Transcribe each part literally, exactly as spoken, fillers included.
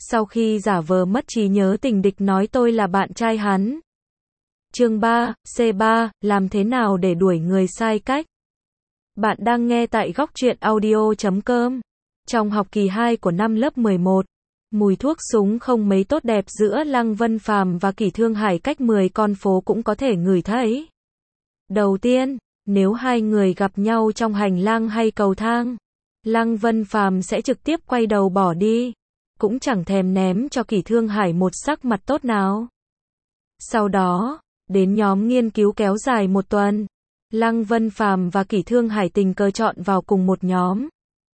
Sau khi giả vờ mất trí nhớ tình địch nói tôi là bạn trai hắn. Chương ba, C ba, làm thế nào để đuổi người sai cách? Bạn đang nghe tại góc truyện audio chấm com. Trong học kỳ hai của năm lớp mười một, mùi thuốc súng không mấy tốt đẹp giữa Lăng Vân Phàm và Kỷ Thương Hải cách mười con phố cũng có thể ngửi thấy. Đầu tiên, nếu hai người gặp nhau trong hành lang hay cầu thang, Lăng Vân Phàm sẽ trực tiếp quay đầu bỏ đi, cũng chẳng thèm ném cho Kỷ Thương Hải một sắc mặt tốt nào. Sau đó, đến nhóm nghiên cứu kéo dài một tuần, Lăng Vân Phàm và Kỷ Thương Hải tình cờ chọn vào cùng một nhóm.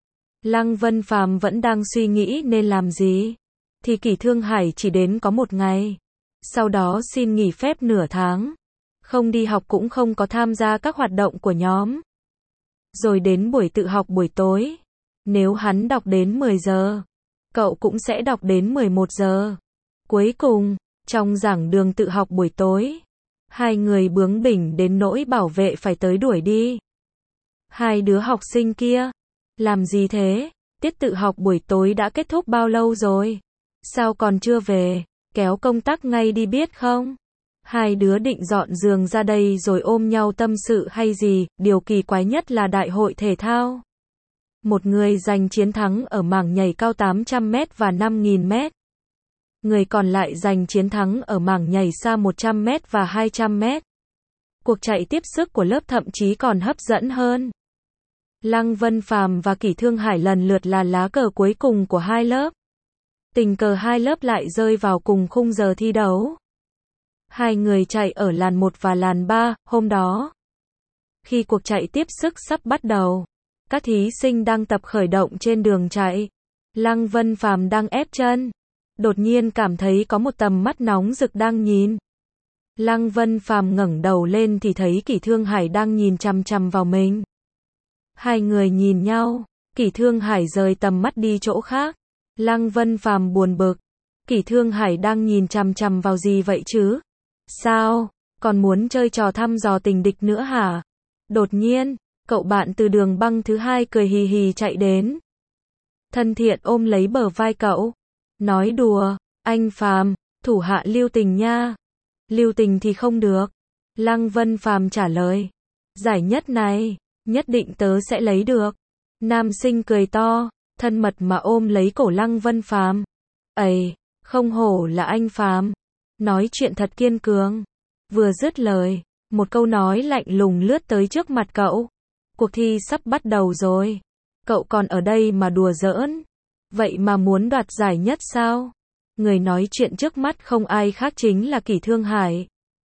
Lăng Vân Phàm vẫn đang suy nghĩ nên làm gì, thì Kỷ Thương Hải chỉ đến có một ngày, sau đó xin nghỉ phép nửa tháng, không đi học cũng không có tham gia các hoạt động của nhóm. Rồi đến buổi tự học buổi tối, nếu hắn đọc đến mười giờ, cậu cũng sẽ đọc đến mười một giờ. Cuối cùng, trong giảng đường tự học buổi tối, hai người bướng bỉnh đến nỗi bảo vệ phải tới đuổi đi. Hai đứa học sinh kia, làm gì thế? Tiết tự học buổi tối đã kết thúc bao lâu rồi? Sao còn chưa về? Kéo công tắc ngay đi biết không? Hai đứa định dọn giường ra đây rồi ôm nhau tâm sự hay gì? Điều kỳ quái nhất là đại hội thể thao. Một người giành chiến thắng ở mảng nhảy cao tám trăm mét và năm nghìn mét. Người còn lại giành chiến thắng ở mảng nhảy xa một trăm mét và hai trăm mét. Cuộc chạy tiếp sức của lớp thậm chí còn hấp dẫn hơn. Lăng Vân Phàm và Kỷ Thương Hải lần lượt là lá cờ cuối cùng của hai lớp. Tình cờ hai lớp lại rơi vào cùng khung giờ thi đấu. Hai người chạy ở làn một và làn ba, hôm đó. Khi cuộc chạy tiếp sức sắp bắt đầu, các thí sinh đang tập khởi động trên đường chạy. Lăng Vân Phàm đang ép chân. Đột nhiên cảm thấy có một tầm mắt nóng rực đang nhìn. Lăng Vân Phàm ngẩng đầu lên thì thấy Kỷ Thương Hải đang nhìn chằm chằm vào mình. Hai người nhìn nhau, Kỷ Thương Hải rời tầm mắt đi chỗ khác. Lăng Vân Phàm buồn bực. Kỷ Thương Hải đang nhìn chằm chằm vào gì vậy chứ? Sao? Còn muốn chơi trò thăm dò tình địch nữa hả? Đột nhiên, cậu bạn từ đường băng thứ hai cười hì hì chạy đến. Thân thiện ôm lấy bờ vai cậu. Nói đùa, anh Phàm, thủ hạ lưu tình nha. Lưu tình thì không được. Lăng Vân Phàm trả lời. Giải nhất này, nhất định tớ sẽ lấy được. Nam sinh cười to, thân mật mà ôm lấy cổ Lăng Vân Phàm. Ây, không hổ là anh Phàm. Nói chuyện thật kiên cường. Vừa dứt lời, một câu nói lạnh lùng lướt tới trước mặt cậu. Cuộc thi sắp bắt đầu rồi. Cậu còn ở đây mà đùa giỡn. Vậy mà muốn đoạt giải nhất sao? Người nói chuyện trước mắt không ai khác chính là Kỷ Thương Hải.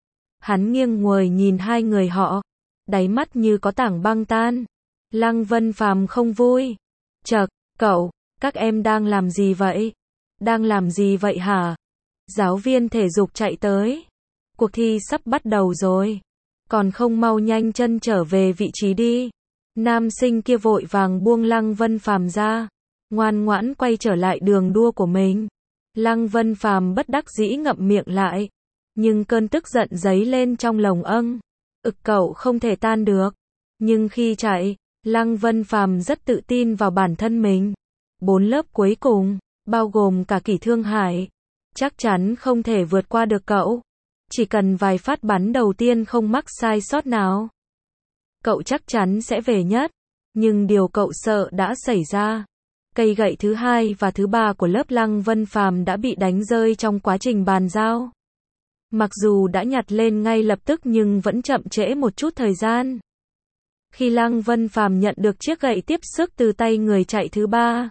Hắn nghiêng nguồi nhìn hai người họ, đáy mắt như có tảng băng tan. Lăng Vân Phàm không vui. Chậc, cậu, các em đang làm gì vậy? Đang làm gì vậy hả? Giáo viên thể dục chạy tới. Cuộc thi sắp bắt đầu rồi. Còn không mau nhanh chân trở về vị trí đi. Nam sinh kia vội vàng buông Lăng Vân Phàm ra, ngoan ngoãn quay trở lại đường đua của mình. Lăng Vân Phàm bất đắc dĩ ngậm miệng lại, nhưng cơn tức giận dấy lên trong lồng âng. Ực cậu không thể tan được. Nhưng khi chạy, Lăng Vân Phàm rất tự tin vào bản thân mình. Bốn lớp cuối cùng, bao gồm cả Kỷ Thương Hải, chắc chắn không thể vượt qua được cậu. Chỉ cần vài phát bắn đầu tiên không mắc sai sót nào, cậu chắc chắn sẽ về nhất. Nhưng điều cậu sợ đã xảy ra. Cây gậy thứ hai và thứ ba của lớp Lăng Vân Phàm đã bị đánh rơi trong quá trình bàn giao. Mặc dù đã nhặt lên ngay lập tức nhưng vẫn chậm trễ một chút thời gian. Khi Lăng Vân Phàm nhận được chiếc gậy tiếp sức từ tay người chạy thứ ba,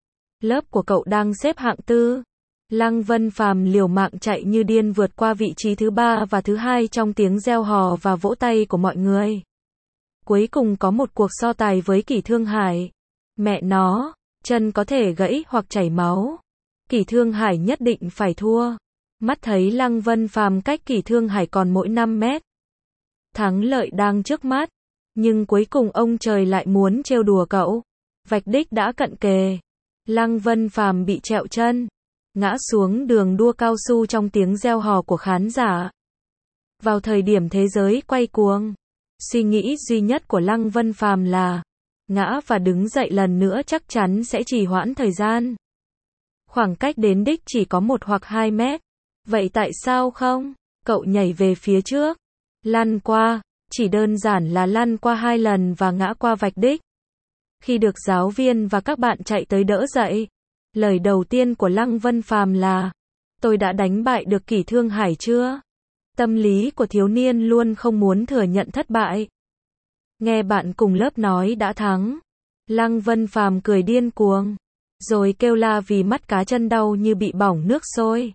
lớp của cậu đang xếp hạng tư. Lăng Vân Phàm liều mạng chạy như điên vượt qua vị trí thứ ba và thứ hai trong tiếng reo hò và vỗ tay của mọi người. Cuối cùng có một cuộc so tài với Kỷ Thương Hải. Mẹ nó, chân có thể gãy hoặc chảy máu. Kỷ Thương Hải nhất định phải thua. Mắt thấy Lăng Vân Phàm cách Kỷ Thương Hải còn mỗi năm mét. Thắng lợi đang trước mắt. Nhưng cuối cùng ông trời lại muốn trêu đùa cậu. Vạch đích đã cận kề. Lăng Vân Phàm bị trẹo chân, ngã xuống đường đua cao su trong tiếng reo hò của khán giả. Vào thời điểm thế giới quay cuồng, suy nghĩ duy nhất của Lăng Vân Phàm là ngã và đứng dậy lần nữa chắc chắn sẽ trì hoãn thời gian. Khoảng cách đến đích chỉ có một hoặc hai mét. Vậy tại sao không? Cậu nhảy về phía trước. Lăn qua. Chỉ đơn giản là lăn qua hai lần và ngã qua vạch đích. Khi được giáo viên và các bạn chạy tới đỡ dậy, lời đầu tiên của Lăng Vân Phàm là: tôi đã đánh bại được Kỷ Thương Hải chưa? Tâm lý của thiếu niên luôn không muốn thừa nhận thất bại. Nghe bạn cùng lớp nói đã thắng, Lăng Vân Phàm cười điên cuồng, rồi kêu la vì mắt cá chân đau như bị bỏng nước sôi.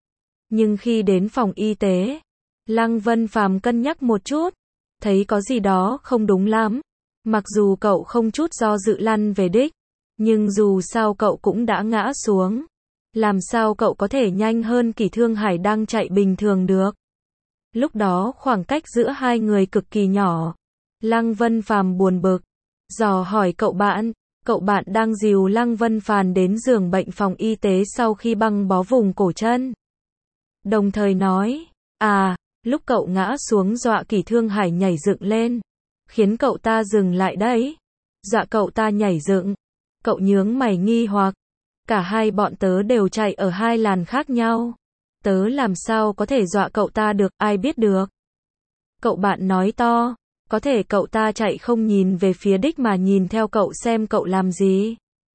Nhưng khi đến phòng y tế, Lăng Vân Phàm cân nhắc một chút, thấy có gì đó không đúng lắm. Mặc dù cậu không chút do dự lăn về đích, nhưng dù sao cậu cũng đã ngã xuống. Làm sao cậu có thể nhanh hơn Kỷ Thương Hải đang chạy bình thường được? Lúc đó khoảng cách giữa hai người cực kỳ nhỏ. Lăng Vân Phàm buồn bực, dò hỏi cậu bạn. Cậu bạn đang dìu Lăng Vân Phàm đến giường bệnh phòng y tế sau khi băng bó vùng cổ chân. Đồng thời nói, à, lúc cậu ngã xuống dọa Kỷ Thương Hải nhảy dựng lên, khiến cậu ta dừng lại đấy. Dọa cậu ta nhảy dựng. Cậu nhướng mày nghi hoặc. Cả hai bọn tớ đều chạy ở hai làn khác nhau. Tớ làm sao có thể dọa cậu ta được, ai biết được. Cậu bạn nói to, có thể cậu ta chạy không nhìn về phía đích mà nhìn theo cậu xem cậu làm gì.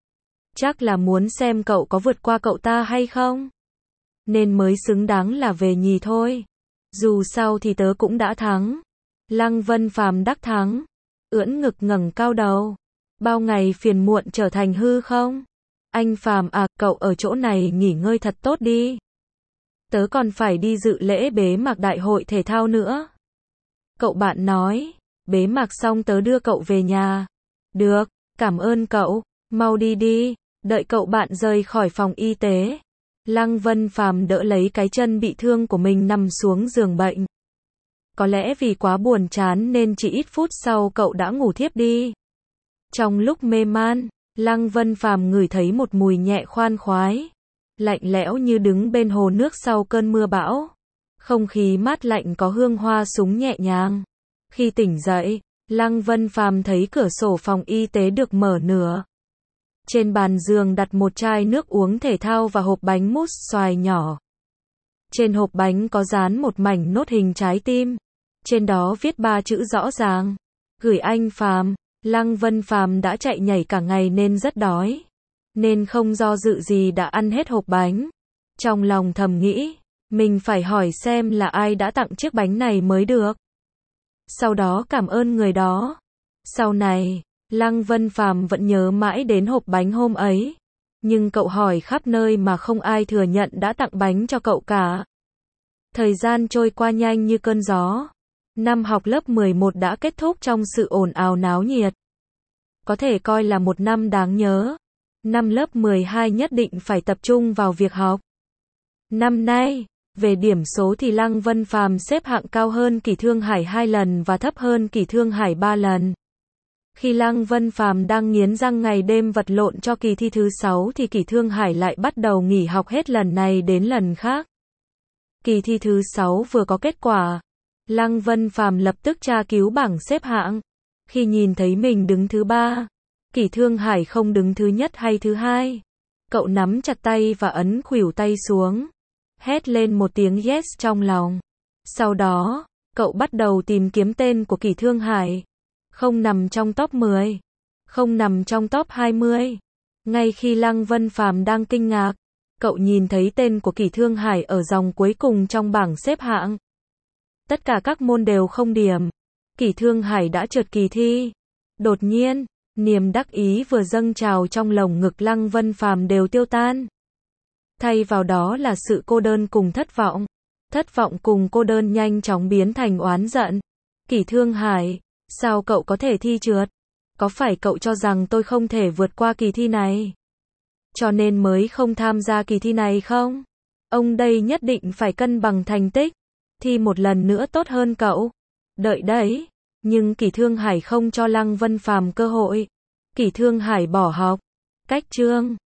Chắc là muốn xem cậu có vượt qua cậu ta hay không. Nên mới xứng đáng là về nhì thôi. Dù sao thì tớ cũng đã thắng. Lăng Vân Phàm đắc thắng, ưỡn ngực ngẩng cao đầu. Bao ngày phiền muộn trở thành hư không? Anh Phàm à, cậu ở chỗ này nghỉ ngơi thật tốt đi. Tớ còn phải đi dự lễ bế mạc đại hội thể thao nữa. Cậu bạn nói, bế mạc xong tớ đưa cậu về nhà. Được, cảm ơn cậu, mau đi đi. Đợi cậu bạn rời khỏi phòng y tế, Lăng Vân Phàm đỡ lấy cái chân bị thương của mình nằm xuống giường bệnh. Có lẽ vì quá buồn chán nên chỉ ít phút sau cậu đã ngủ thiếp đi. Trong lúc mê man, Lăng Vân Phàm ngửi thấy một mùi nhẹ khoan khoái, lạnh lẽo như đứng bên hồ nước sau cơn mưa bão. Không khí mát lạnh có hương hoa súng nhẹ nhàng. Khi tỉnh dậy, Lăng Vân Phàm thấy cửa sổ phòng y tế được mở nửa. Trên bàn giường đặt một chai nước uống thể thao và hộp bánh mousse xoài nhỏ. Trên hộp bánh có dán một mảnh nốt hình trái tim. Trên đó viết ba chữ rõ ràng: gửi anh Phàm. Lăng Vân Phàm đã chạy nhảy cả ngày nên rất đói, nên không do dự gì đã ăn hết hộp bánh. Trong lòng thầm nghĩ, mình phải hỏi xem là ai đã tặng chiếc bánh này mới được. Sau đó cảm ơn người đó. Sau này, Lăng Vân Phàm vẫn nhớ mãi đến hộp bánh hôm ấy. Nhưng cậu hỏi khắp nơi mà không ai thừa nhận đã tặng bánh cho cậu cả. Thời gian trôi qua nhanh như cơn gió. Năm học lớp mười một đã kết thúc trong sự ồn ào náo nhiệt. Có thể coi là một năm đáng nhớ. Năm lớp mười hai nhất định phải tập trung vào việc học. Năm nay, về điểm số thì Lăng Vân Phàm xếp hạng cao hơn Kỷ Thương Hải hai lần và thấp hơn Kỷ Thương Hải ba lần. Khi Lăng Vân Phàm đang nghiến răng ngày đêm vật lộn cho kỳ thi thứ sáu thì Kỷ Thương Hải lại bắt đầu nghỉ học hết lần này đến lần khác. Kỳ thi thứ sáu vừa có kết quả, Lăng Vân Phàm lập tức tra cứu bảng xếp hạng. Khi nhìn thấy mình đứng thứ ba, Kỷ Thương Hải không đứng thứ nhất hay thứ hai, cậu nắm chặt tay và ấn khuỷu tay xuống, hét lên một tiếng yes trong lòng. Sau đó, cậu bắt đầu tìm kiếm tên của Kỷ Thương Hải. Không nằm trong top mười, không nằm trong top hai mươi. Ngay khi Lăng Vân Phàm đang kinh ngạc, cậu nhìn thấy tên của Kỷ Thương Hải ở dòng cuối cùng trong bảng xếp hạng. Tất cả các môn đều không điểm. Kỷ Thương Hải đã trượt kỳ thi. Đột nhiên, niềm đắc ý vừa dâng trào trong lồng ngực Lăng Vân Phàm đều tiêu tan. Thay vào đó là sự cô đơn cùng thất vọng. Thất vọng cùng cô đơn nhanh chóng biến thành oán giận. Kỷ Thương Hải, sao cậu có thể thi trượt? Có phải cậu cho rằng tôi không thể vượt qua kỳ thi này, cho nên mới không tham gia kỳ thi này không? Ông đây nhất định phải cân bằng thành tích, thi một lần nữa tốt hơn cậu. Đợi đấy. Nhưng Kỷ Thương Hải không cho Lăng Vân Phàm cơ hội. Kỷ Thương Hải bỏ học. Cách chương